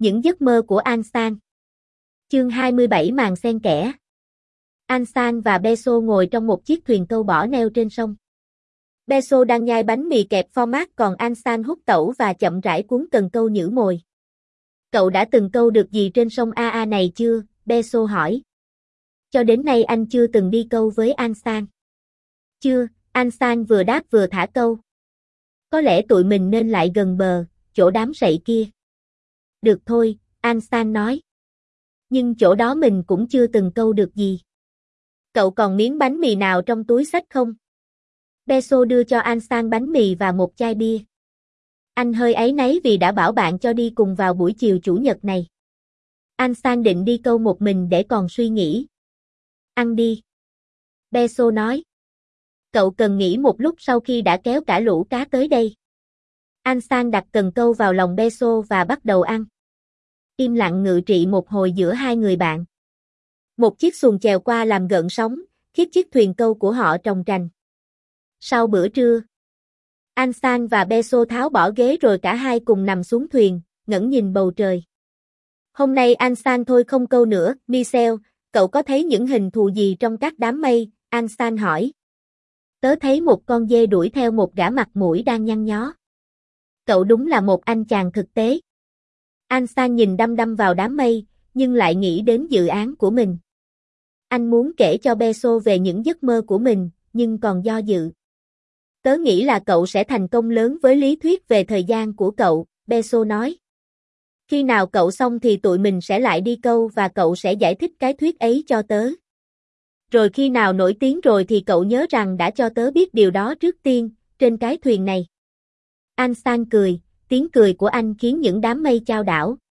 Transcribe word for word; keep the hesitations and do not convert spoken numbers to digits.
Những giấc mơ của An Sang. Chương hai mươi bảy màn xen kẽ. An Sang và Beso ngồi trong một chiếc thuyền câu bỏ neo trên sông. Beso đang nhai bánh mì kẹp format còn An Sang hút tẩu và chậm rãi cuốn cần câu nhử mồi. Cậu đã từng câu được gì trên sông a a này chưa? Beso hỏi. Cho đến nay anh chưa từng đi câu với An Sang. Chưa, An Sang vừa đáp vừa thả câu. Có lẽ tụi mình nên lại gần bờ, chỗ đám sậy kia. Được thôi, An Sang nói. Nhưng chỗ đó mình cũng chưa từng câu được gì. Cậu còn miếng bánh mì nào trong túi xách không? Beso đưa cho An Sang bánh mì và một chai bia. Anh hơi áy náy vì đã bảo bạn cho đi cùng vào buổi chiều chủ nhật này. An Sang định đi câu một mình để còn suy nghĩ. Ăn đi. Beso nói. Cậu cần nghỉ một lúc sau khi đã kéo cả lũ cá tới đây. An Sang đặt cần câu vào lòng Beso và bắt đầu ăn. Im lặng ngự trị một hồi giữa hai người bạn. Một chiếc xuồng chèo qua làm gợn sóng, khiếp chiếc thuyền câu của họ trồng trành. Sau bữa trưa, An Sang và Beso tháo bỏ ghế rồi cả hai cùng nằm xuống thuyền, ngẩng nhìn bầu trời. Hôm nay An Sang thôi không câu nữa, Michel, cậu có thấy những hình thù gì trong các đám mây? An Sang hỏi. Tớ thấy một con dê đuổi theo một gã mặt mũi đang nhăn nhó. Cậu đúng là một anh chàng thực tế. An Sang nhìn đăm đăm vào đám mây, nhưng lại nghĩ đến dự án của mình. Anh muốn kể cho Beso về những giấc mơ của mình, nhưng còn do dự. Tớ nghĩ là cậu sẽ thành công lớn với lý thuyết về thời gian của cậu, Beso nói. Khi nào cậu xong thì tụi mình sẽ lại đi câu và cậu sẽ giải thích cái thuyết ấy cho tớ. Rồi khi nào nổi tiếng rồi thì cậu nhớ rằng đã cho tớ biết điều đó trước tiên, trên cái thuyền này. An Sang cười, tiếng cười của anh khiến những đám mây chao đảo.